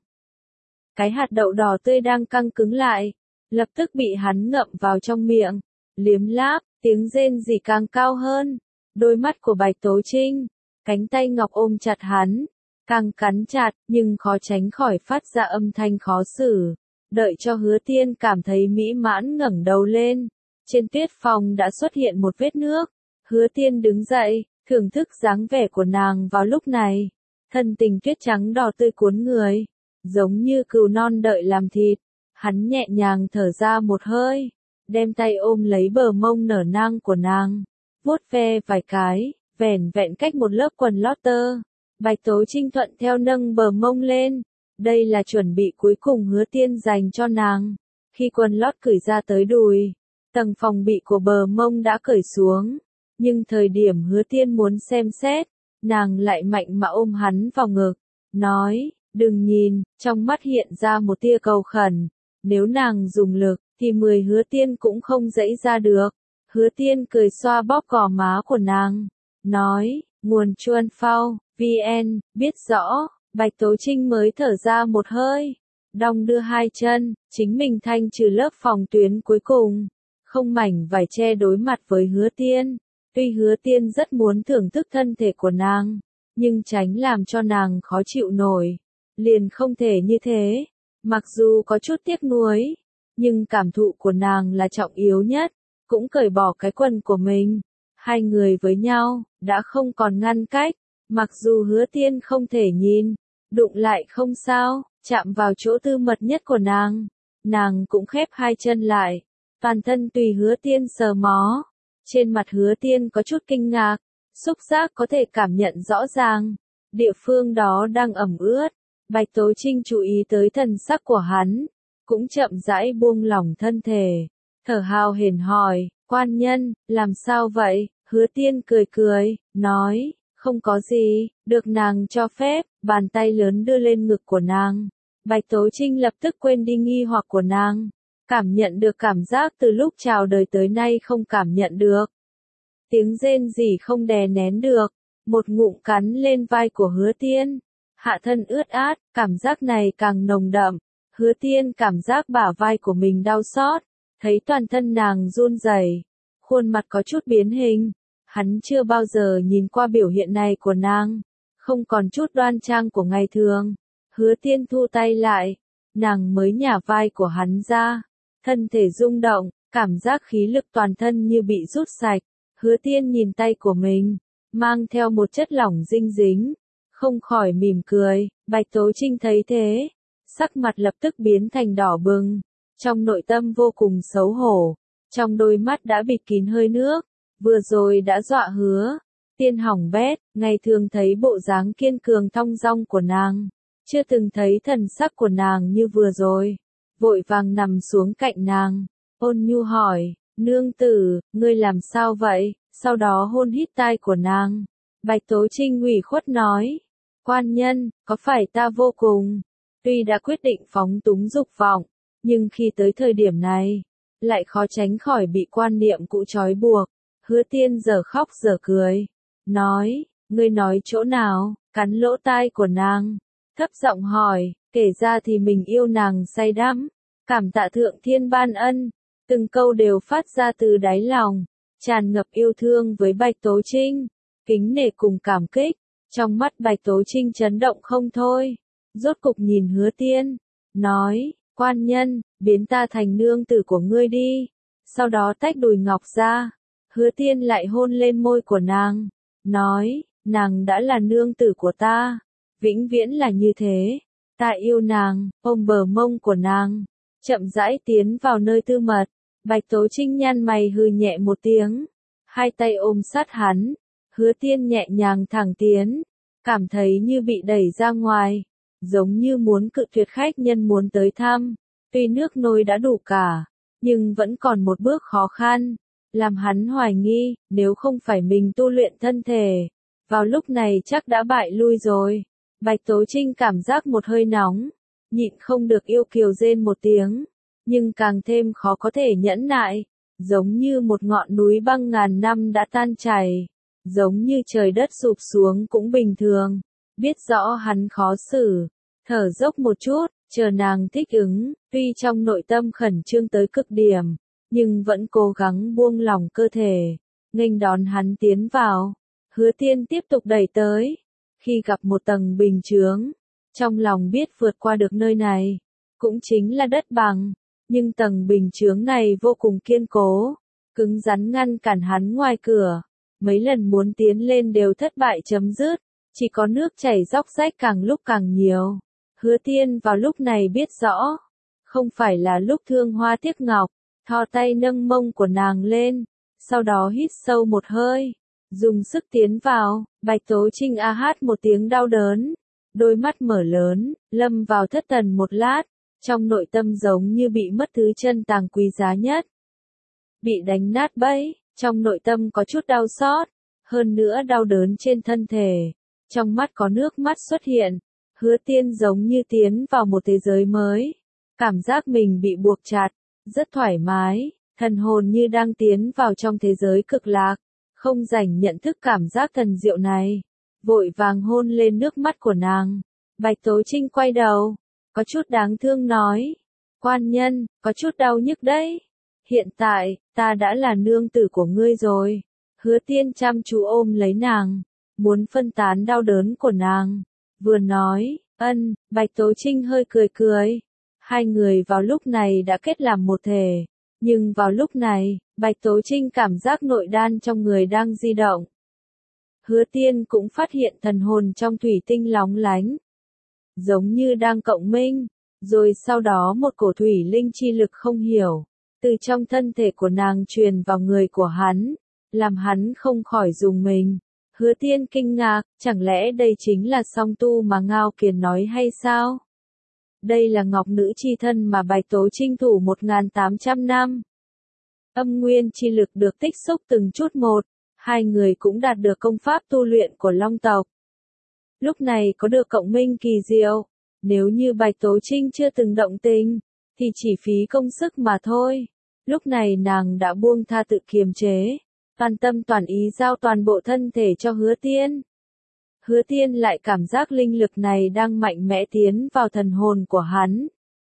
Cái hạt đậu đỏ tươi đang căng cứng lại, lập tức bị hắn ngậm vào trong miệng, liếm láp, tiếng rên rỉ càng cao hơn. Đôi mắt của Bạch Tố Trinh, cánh tay ngọc ôm chặt hắn, càng cắn chặt, nhưng khó tránh khỏi phát ra âm thanh khó xử. Đợi cho Hứa Tiên cảm thấy mỹ mãn ngẩng đầu lên, trên tuyết phòng đã xuất hiện một vết nước. Hứa Tiên đứng dậy, thưởng thức dáng vẻ của nàng vào lúc này. Thân tình tuyết trắng đỏ tươi cuốn người, giống như cừu non đợi làm thịt. Hắn nhẹ nhàng thở ra một hơi, đem tay ôm lấy bờ mông nở nang của nàng, vuốt ve vài cái, vẻn vẹn cách một lớp quần lót tơ. Bạch Tố Trinh thuận theo nâng bờ mông lên. Đây là chuẩn bị cuối cùng Hứa Tiên dành cho nàng. Khi quần lót cởi ra tới đùi, tầng phòng bị của bờ mông đã cởi xuống. Nhưng thời điểm Hứa Tiên muốn xem xét, nàng lại mạnh mà ôm hắn vào ngực, nói, đừng nhìn, trong mắt hiện ra một tia cầu khẩn. Nếu nàng dùng lực, thì mười Hứa Tiên cũng không dãy ra được. Hứa Tiên cười xoa bóp gò má của nàng, nói, nguồn chuan phao, vn, biết rõ. Bạch Tố Trinh mới thở ra một hơi, đong đưa hai chân, chính mình thanh trừ lớp phòng tuyến cuối cùng, không mảnh vải che đối mặt với Hứa Tiên. Tuy Hứa Tiên rất muốn thưởng thức thân thể của nàng, nhưng tránh làm cho nàng khó chịu nổi, liền không thể như thế. Mặc dù có chút tiếc nuối, nhưng cảm thụ của nàng là trọng yếu nhất, cũng cởi bỏ cái quần của mình. Hai người với nhau, đã không còn ngăn cách, mặc dù Hứa Tiên không thể nhìn, đụng lại không sao, chạm vào chỗ tư mật nhất của nàng. Nàng cũng khép hai chân lại, toàn thân tùy Hứa Tiên sờ mó. Trên mặt Hứa Tiên có chút kinh ngạc, xúc giác có thể cảm nhận rõ ràng, địa phương đó đang ẩm ướt. Bạch Tố Trinh chú ý tới thần sắc của hắn, cũng chậm rãi buông lỏng thân thể, thở hào hển hỏi, quan nhân, làm sao vậy? Hứa Tiên cười cười, nói, không có gì, được nàng cho phép, bàn tay lớn đưa lên ngực của nàng. Bạch Tố Trinh lập tức quên đi nghi hoặc của nàng, cảm nhận được cảm giác từ lúc chào đời tới nay không cảm nhận được. Tiếng rên rỉ không đè nén được, một ngụm cắn lên vai của Hứa Tiên, hạ thân ướt át, cảm giác này càng nồng đậm. Hứa Tiên cảm giác bả vai của mình đau xót, thấy toàn thân nàng run rẩy, khuôn mặt có chút biến hình. Hắn chưa bao giờ nhìn qua biểu hiện này của nàng, không còn chút đoan trang của ngày thường. Hứa Tiên thu tay lại, nàng mới nhả vai của hắn ra, thân thể rung động, cảm giác khí lực toàn thân như bị rút sạch. Hứa Tiên nhìn tay của mình, mang theo một chất lỏng dinh dính, không khỏi mỉm cười. Bạch Tố Trinh thấy thế, sắc mặt lập tức biến thành đỏ bừng, trong nội tâm vô cùng xấu hổ, trong đôi mắt đã bịt kín hơi nước. Vừa rồi đã dọa Hứa Tiên hỏng bét, ngày thường thấy bộ dáng kiên cường thong dong của nàng, chưa từng thấy thần sắc của nàng như vừa rồi. Vội vàng nằm xuống cạnh nàng, ôn nhu hỏi, nương tử, ngươi làm sao vậy? Sau đó hôn hít tai của nàng. Bạch Tố Trinh ủy khuất nói, quan nhân, có phải ta vô cùng, tuy đã quyết định phóng túng dục vọng, nhưng khi tới thời điểm này, lại khó tránh khỏi bị quan niệm cũ trói buộc. Hứa Tiên giờ khóc giờ cười, nói, ngươi nói chỗ nào? Cắn lỗ tai của nàng, thấp giọng hỏi, kể ra thì mình yêu nàng say đắm, cảm tạ thượng thiên ban ân, từng câu đều phát ra từ đáy lòng, tràn ngập yêu thương với Bạch Tố Trinh, kính nể cùng cảm kích. Trong mắt Bạch Tố Trinh chấn động không thôi, rốt cục nhìn Hứa Tiên, nói, quan nhân, biến ta thành nương tử của ngươi đi. Sau đó tách đùi ngọc ra, Hứa Tiên lại hôn lên môi của nàng, nói, nàng đã là nương tử của ta, vĩnh viễn là như thế, ta yêu nàng. Ôm bờ mông của nàng, chậm rãi tiến vào nơi tư mật. Bạch Tố Trinh nhăn mày hừ nhẹ một tiếng, hai tay ôm sát hắn. Hứa Tiên nhẹ nhàng thẳng tiến, cảm thấy như bị đẩy ra ngoài, giống như muốn cự tuyệt khách nhân muốn tới thăm. Tuy nước nôi đã đủ cả, nhưng vẫn còn một bước khó khăn, làm hắn hoài nghi, nếu không phải mình tu luyện thân thể, vào lúc này chắc đã bại lui rồi. Bạch Tố Trinh cảm giác một hơi nóng, nhịn không được yêu kiều rên một tiếng, nhưng càng thêm khó có thể nhẫn nại, giống như một ngọn núi băng ngàn năm đã tan chảy. giống như trời đất sụp xuống cũng bình thường, biết rõ hắn khó xử, thở dốc một chút, chờ nàng thích ứng, tuy trong nội tâm khẩn trương tới cực điểm, nhưng vẫn cố gắng buông lỏng cơ thể, nghênh đón hắn tiến vào. Hứa Tiên tiếp tục đẩy tới, khi gặp một tầng bình chướng, trong lòng biết vượt qua được nơi này, cũng chính là đất bằng, nhưng tầng bình chướng này vô cùng kiên cố, cứng rắn ngăn cản hắn ngoài cửa, mấy lần muốn tiến lên đều thất bại chấm dứt, chỉ có nước chảy róc rách càng lúc càng nhiều. Hứa Tiên vào lúc này biết rõ, không phải là lúc thương hoa tiếc ngọc, thò tay nâng mông của nàng lên, sau đó hít sâu một hơi, dùng sức tiến vào. Bạch Tố Trinh a hát một tiếng đau đớn, đôi mắt mở lớn, lâm vào thất thần một lát, trong nội tâm giống như bị mất thứ chân tàng quý giá nhất. Bị đánh nát bẫy, trong nội tâm có chút đau xót, hơn nữa đau đớn trên thân thể, trong mắt có nước mắt xuất hiện. Hứa Tiên giống như tiến vào một thế giới mới, cảm giác mình bị buộc chặt, rất thoải mái, thần hồn như đang tiến vào trong thế giới cực lạc, không rảnh nhận thức cảm giác thần diệu này, vội vàng hôn lên nước mắt của nàng. Bạch Tố Trinh quay đầu, có chút đáng thương nói, quan nhân, có chút đau nhức đấy, hiện tại, ta đã là nương tử của ngươi rồi. Hứa Tiên chăm chú ôm lấy nàng, muốn phân tán đau đớn của nàng, vừa nói, ân. Bạch Tố Trinh hơi cười cười, hai người vào lúc này đã kết làm một thể, nhưng vào lúc này, Bạch Tố Trinh cảm giác nội đan trong người đang di động. Hứa Tiên cũng phát hiện thần hồn trong thủy tinh lóng lánh, giống như đang cộng minh, rồi sau đó một cổ thủy linh chi lực không hiểu, từ trong thân thể của nàng truyền vào người của hắn, làm hắn không khỏi rùng mình. Hứa Tiên kinh ngạc, chẳng lẽ đây chính là song tu mà Ngao Kiền nói hay sao? Đây là ngọc nữ chi thân mà Bạch Tố Trinh thủ một nghìn tám trăm năm. Âm nguyên chi lực được tích xúc từng chút một, hai người cũng đạt được công pháp tu luyện của Long tộc. Lúc này có được cộng minh kỳ diệu, nếu như Bạch Tố Trinh chưa từng động tình, thì chỉ phí công sức mà thôi. Lúc này nàng đã buông tha tự kiềm chế, toàn tâm toàn ý giao toàn bộ thân thể cho Hứa Tiên. Hứa Tiên lại cảm giác linh lực này đang mạnh mẽ tiến vào thần hồn của hắn,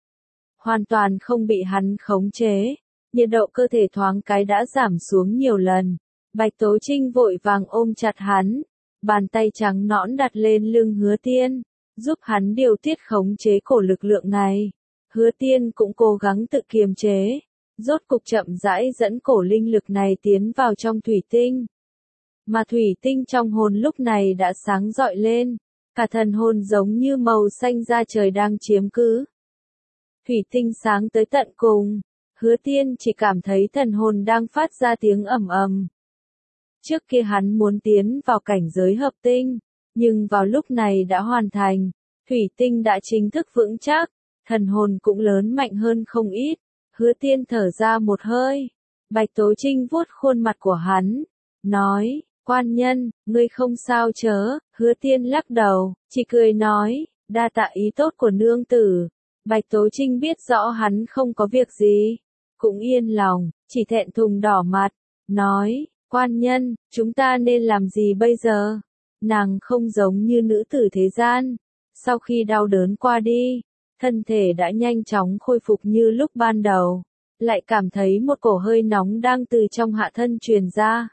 hoàn toàn không bị hắn khống chế, nhiệt độ cơ thể thoáng cái đã giảm xuống nhiều lần. Bạch Tố Trinh vội vàng ôm chặt hắn, bàn tay trắng nõn đặt lên lưng Hứa Tiên, giúp hắn điều tiết khống chế cổ lực lượng này. Hứa Tiên cũng cố gắng tự kiềm chế, rốt cục chậm rãi dẫn cổ linh lực này tiến vào trong thủy tinh. Mà thủy tinh trong hồn lúc này đã sáng rọi lên, cả thần hồn giống như màu xanh da trời đang chiếm cứ. Thủy tinh sáng tới tận cùng, Hứa Tiên chỉ cảm thấy thần hồn đang phát ra tiếng ầm ầm. Trước kia hắn muốn tiến vào cảnh giới hợp tinh, nhưng vào lúc này đã hoàn thành, thủy tinh đã chính thức vững chắc, thần hồn cũng lớn mạnh hơn không ít. Hứa Tiên thở ra một hơi, Bạch Tố Trinh vuốt khuôn mặt của hắn, nói, quan nhân, ngươi không sao chớ. Hứa Tiên lắc đầu, chỉ cười nói, đa tạ ý tốt của nương tử. Bạch Tố Trinh biết rõ hắn không có việc gì, cũng yên lòng, chỉ thẹn thùng đỏ mặt, nói, quan nhân, chúng ta nên làm gì bây giờ? Nàng không giống như nữ tử thế gian, sau khi đau đớn qua đi, thân thể đã nhanh chóng khôi phục như lúc ban đầu, lại cảm thấy một cổ hơi nóng đang từ trong hạ thân truyền ra.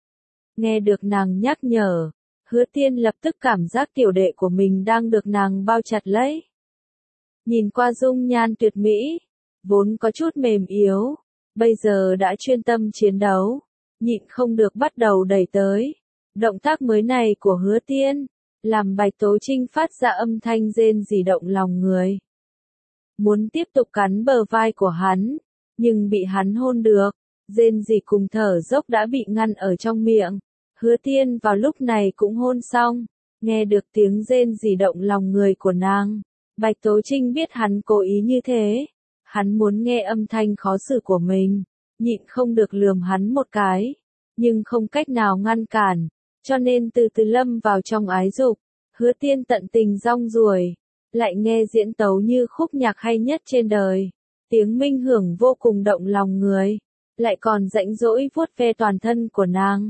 Nghe được nàng nhắc nhở, Hứa Tiên lập tức cảm giác tiểu đệ của mình đang được nàng bao chặt lấy. Nhìn qua dung nhan tuyệt mỹ, vốn có chút mềm yếu, bây giờ đã chuyên tâm chiến đấu, nhịn không được bắt đầu đẩy tới. Động tác mới này của Hứa Tiên, làm Bạch Tố Trinh phát ra âm thanh rên rỉ động lòng người. Muốn tiếp tục cắn bờ vai của hắn, nhưng bị hắn hôn được, rên rỉ cùng thở dốc đã bị ngăn ở trong miệng. Hứa Tiên vào lúc này cũng hôn xong, nghe được tiếng rên rỉ động lòng người của nàng. Bạch Tố Trinh biết hắn cố ý như thế, hắn muốn nghe âm thanh khó xử của mình, nhịn không được lườm hắn một cái, nhưng không cách nào ngăn cản, cho nên từ từ lâm vào trong ái dục. Hứa Tiên tận tình rong ruổi, lại nghe diễn tấu như khúc nhạc hay nhất trên đời, tiếng minh hưởng vô cùng động lòng người, lại còn rãnh rỗi vuốt ve toàn thân của nàng,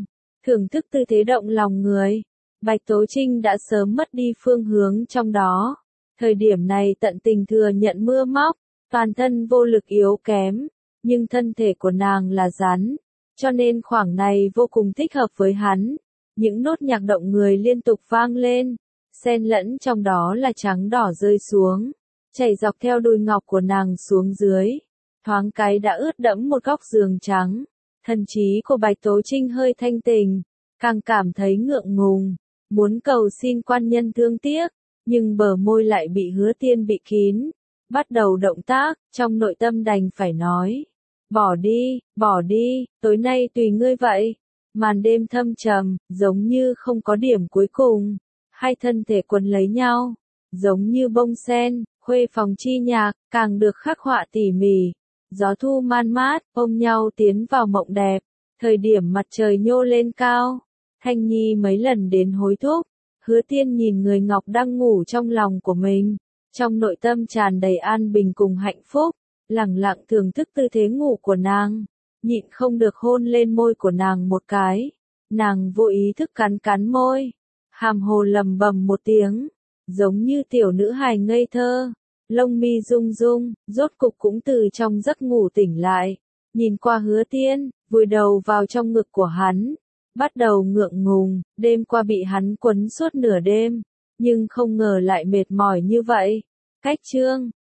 thưởng thức tư thế động lòng người. Bạch Tố Trinh đã sớm mất đi phương hướng trong đó. Thời điểm này tận tình thừa nhận mưa móc, toàn thân vô lực yếu kém, nhưng thân thể của nàng là rắn, cho nên khoảng này vô cùng thích hợp với hắn. Những nốt nhạc động người liên tục vang lên, xen lẫn trong đó là trắng đỏ rơi xuống, chảy dọc theo đùi ngọc của nàng xuống dưới, thoáng cái đã ướt đẫm một góc giường trắng. Thần trí của Bạch Tố Trinh hơi thanh tình, càng cảm thấy ngượng ngùng, muốn cầu xin quan nhân thương tiếc, nhưng bờ môi lại bị Hứa Tiên bị kín. Bắt đầu động tác, trong nội tâm đành phải nói, bỏ đi, bỏ đi, tối nay tùy ngươi vậy. Màn đêm thâm trầm, giống như không có điểm cuối cùng, hai thân thể quấn lấy nhau, giống như bông sen, khuê phòng chi nhạc, càng được khắc họa tỉ mỉ. Gió thu man mát, ôm nhau tiến vào mộng đẹp, thời điểm mặt trời nhô lên cao, Thanh Nhi mấy lần đến hối thúc. Hứa Tiên nhìn người ngọc đang ngủ trong lòng của mình, trong nội tâm tràn đầy an bình cùng hạnh phúc, lẳng lặng thưởng thức tư thế ngủ của nàng, nhịn không được hôn lên môi của nàng một cái. Nàng vô ý thức cắn cắn môi, hàm hồ lầm bầm một tiếng, giống như tiểu nữ hài ngây thơ, lông mi rung rung, rốt cục cũng từ trong giấc ngủ tỉnh lại, nhìn qua Hứa Tiên, vùi đầu vào trong ngực của hắn, bắt đầu ngượng ngùng. Đêm qua bị hắn quấn suốt nửa đêm, nhưng không ngờ lại mệt mỏi như vậy. Cách chương